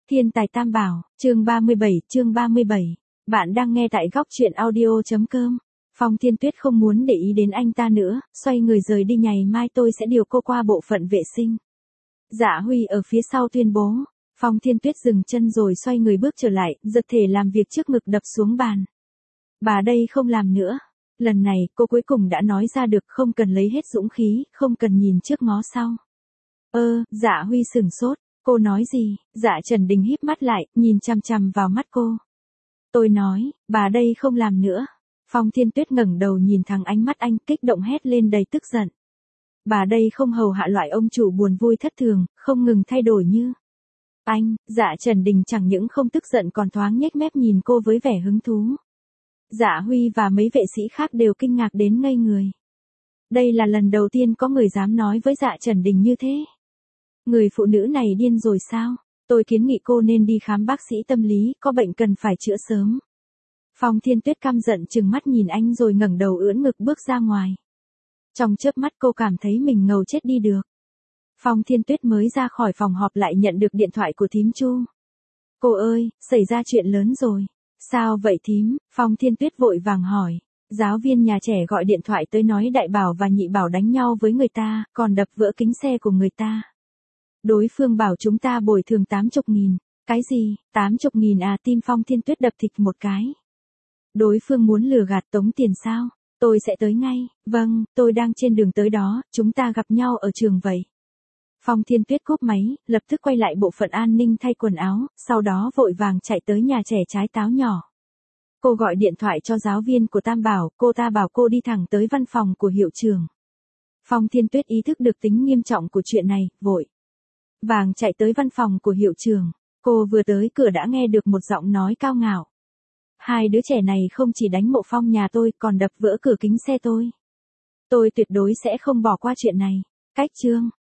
Thiên tài Tam Bảo, chương 37. Bạn đang nghe tại góc truyện audio.com. Phong Thiên Tuyết không muốn để ý đến anh ta nữa, xoay người rời đi, ngày mai tôi sẽ điều cô qua bộ phận vệ sinh. Dạ Huy ở phía sau tuyên bố. Phong Thiên Tuyết dừng chân rồi xoay người bước trở lại, giật thể làm việc trước ngực đập xuống bàn. Bà đây không làm nữa. Lần này cô cuối cùng đã nói ra được, không cần lấy hết dũng khí, không cần nhìn trước ngó sau. Dạ Huy sửng sốt. Cô nói gì? Dạ Trần Đình híp mắt lại, nhìn chằm chằm vào mắt cô. Tôi nói, bà đây không làm nữa. Phong Thiên Tuyết ngẩng đầu nhìn thẳng ánh mắt anh, kích động hét lên đầy tức giận. Bà đây không hầu hạ loại ông chủ buồn vui thất thường, không ngừng thay đổi như. Anh, Dạ Trần Đình chẳng những không tức giận còn thoáng nhếch mép nhìn cô với vẻ hứng thú. Dạ Huy và mấy vệ sĩ khác đều kinh ngạc đến ngây người. Đây là lần đầu tiên có người dám nói với Dạ Trần Đình như thế. Người phụ nữ này điên rồi sao? Tôi kiến nghị cô nên đi khám bác sĩ tâm lý, có bệnh cần phải chữa sớm. Phong Thiên Tuyết căm giận trừng mắt nhìn anh rồi ngẩng đầu ưỡn ngực bước ra ngoài. Trong chớp mắt cô cảm thấy mình ngầu chết đi được. Phong Thiên Tuyết mới ra khỏi phòng họp lại nhận được điện thoại của thím Chu. Cô ơi, xảy ra chuyện lớn rồi. Sao vậy thím? Phong Thiên Tuyết vội vàng hỏi. Giáo viên nhà trẻ gọi điện thoại tới nói Đại Bảo và Nhị Bảo đánh nhau với người ta, còn đập vỡ kính xe của người ta. Đối phương bảo chúng ta bồi thường 80.000. Cái gì? 80.000 à? Tim Phong Thiên Tuyết đập thịt một cái. Đối phương muốn lừa gạt tống tiền sao? Tôi sẽ tới ngay. Vâng, tôi đang trên đường tới đó, chúng ta gặp nhau ở trường vậy. Phong Thiên Tuyết cúp máy, lập tức quay lại bộ phận an ninh thay quần áo, sau đó vội vàng chạy tới nhà trẻ Trái Táo nhỏ. Cô gọi điện thoại cho giáo viên của Tam Bảo, cô ta bảo cô đi thẳng tới văn phòng của hiệu trưởng. Phong Thiên Tuyết ý thức được tính nghiêm trọng của chuyện này, vội vàng chạy tới văn phòng của hiệu trưởng. Cô vừa tới cửa đã nghe được một giọng nói cao ngạo. Hai đứa trẻ này không chỉ đánh Mộ Phong nhà tôi, còn đập vỡ cửa kính xe tôi. Tôi tuyệt đối sẽ không bỏ qua chuyện này. Cách chương